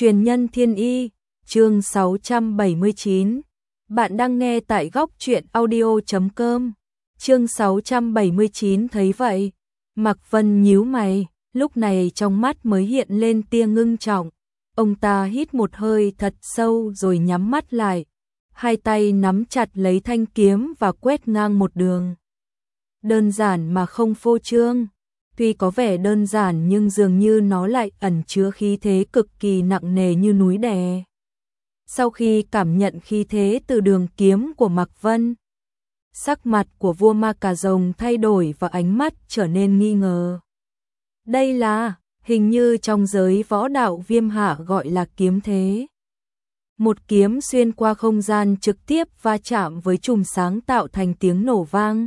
Truyền nhân thiên y, chương 679. Bạn đang nghe tại góc truyện audio.com. Chương 679 thấy vậy, Mạc Vân nhíu mày, lúc này trong mắt mới hiện lên tia ngưng trọng. Ông ta hít một hơi thật sâu rồi nhắm mắt lại, hai tay nắm chặt lấy thanh kiếm và quét ngang một đường. Đơn giản mà không phô trương. Tuy có vẻ đơn giản nhưng dường như nó lại ẩn chứa khí thế cực kỳ nặng nề như núi đè. Sau khi cảm nhận khí thế từ đường kiếm của Mạc Vân, sắc mặt của vua Ma Cà Rồng thay đổi và ánh mắt trở nên nghi ngờ. Đây là, hình như trong giới võ đạo Viêm Hạ gọi là kiếm thế. Một kiếm xuyên qua không gian trực tiếp va chạm với chùm sáng tạo thành tiếng nổ vang.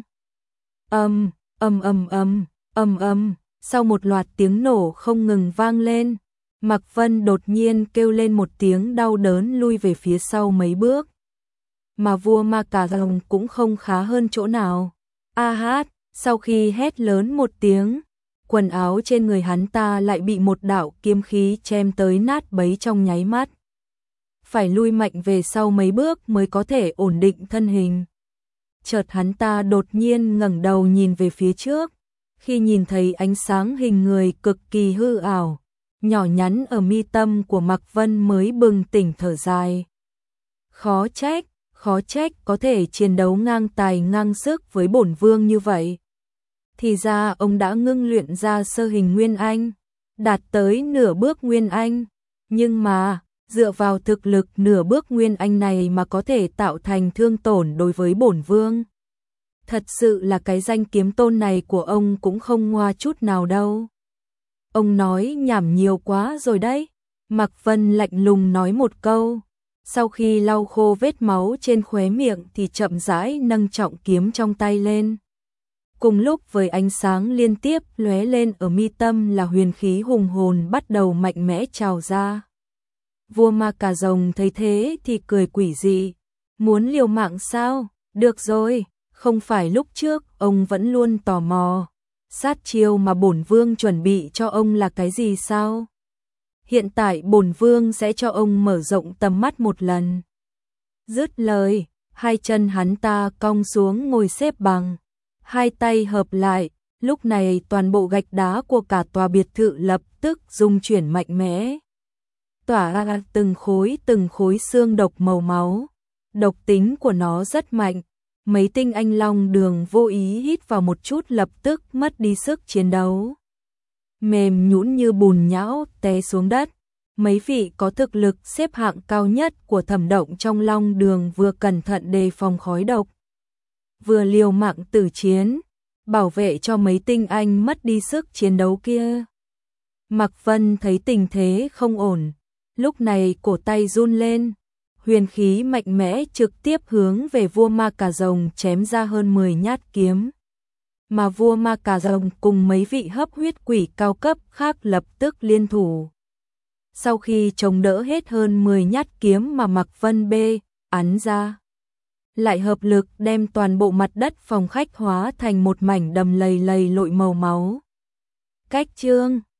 Ầm, ầm ầm ầm. Ầm ầm, sau một loạt tiếng nổ không ngừng vang lên, Mạc Vân đột nhiên kêu lên một tiếng đau đớn lui về phía sau mấy bước. Mà vua Ma Cà Rồng cũng không khá hơn chỗ nào. A hát, sau khi hét lớn một tiếng, quần áo trên người hắn ta lại bị một đạo kiếm khí chém tới nát bấy trong nháy mắt. Phải lui mạnh về sau mấy bước mới có thể ổn định thân hình. Chợt hắn ta đột nhiên ngẩng đầu nhìn về phía trước. Khi nhìn thấy ánh sáng hình người cực kỳ hư ảo, nhỏ nhắn ở mi tâm của Mạc Vân mới bừng tỉnh thở dài. Khó trách có thể chiến đấu ngang tài ngang sức với bổn vương như vậy. Thì ra ông đã ngưng luyện ra sơ hình Nguyên Anh, đạt tới nửa bước Nguyên Anh. Nhưng mà, dựa vào thực lực nửa bước Nguyên Anh này mà có thể tạo thành thương tổn đối với bổn vương. Thật sự là cái danh kiếm tôn này của ông cũng không ngoa chút nào đâu. Ông nói nhảm nhiều quá rồi đấy. Mạc Vân lạnh lùng nói một câu. Sau khi lau khô vết máu trên khóe miệng thì chậm rãi nâng trọng kiếm trong tay lên. Cùng lúc với ánh sáng liên tiếp lóe lên ở mi tâm là huyền khí hùng hồn bắt đầu mạnh mẽ trào ra. Vua Ma Cà Rồng thấy thế thì cười quỷ dị. Muốn liều mạng sao? Được rồi. Không phải lúc trước ông vẫn luôn tò mò, sát chiêu mà bổn vương chuẩn bị cho ông là cái gì sao? Hiện tại bổn vương sẽ cho ông mở rộng tầm mắt một lần. Dứt lời, hai chân hắn ta cong xuống ngồi xếp bằng, hai tay hợp lại, lúc này toàn bộ gạch đá của cả tòa biệt thự lập tức rung chuyển mạnh mẽ. Tỏa ra từng khối xương độc màu máu, độc tính của nó rất mạnh. Mấy tinh anh long đường vô ý hít vào một chút lập tức mất đi sức chiến đấu. Mềm nhũn như bùn nhão té xuống đất. Mấy vị có thực lực xếp hạng cao nhất của Thẩm Động trong long đường vừa cẩn thận đề phòng khói độc, vừa liều mạng tử chiến, bảo vệ cho mấy tinh anh mất đi sức chiến đấu kia. Mạc Vân thấy tình thế không ổn, lúc này cổ tay run lên. Huyền khí mạnh mẽ trực tiếp hướng về vua Ma Cà Rồng chém ra hơn 10 nhát kiếm. Mà vua Ma Cà Rồng cùng mấy vị hấp huyết quỷ cao cấp khác lập tức liên thủ. Sau khi chống đỡ hết hơn 10 nhát kiếm mà Mạc Vân bê ắn ra, lại hợp lực đem toàn bộ mặt đất phòng khách hóa thành một mảnh đầm lầy lầy lội màu máu. Cách chương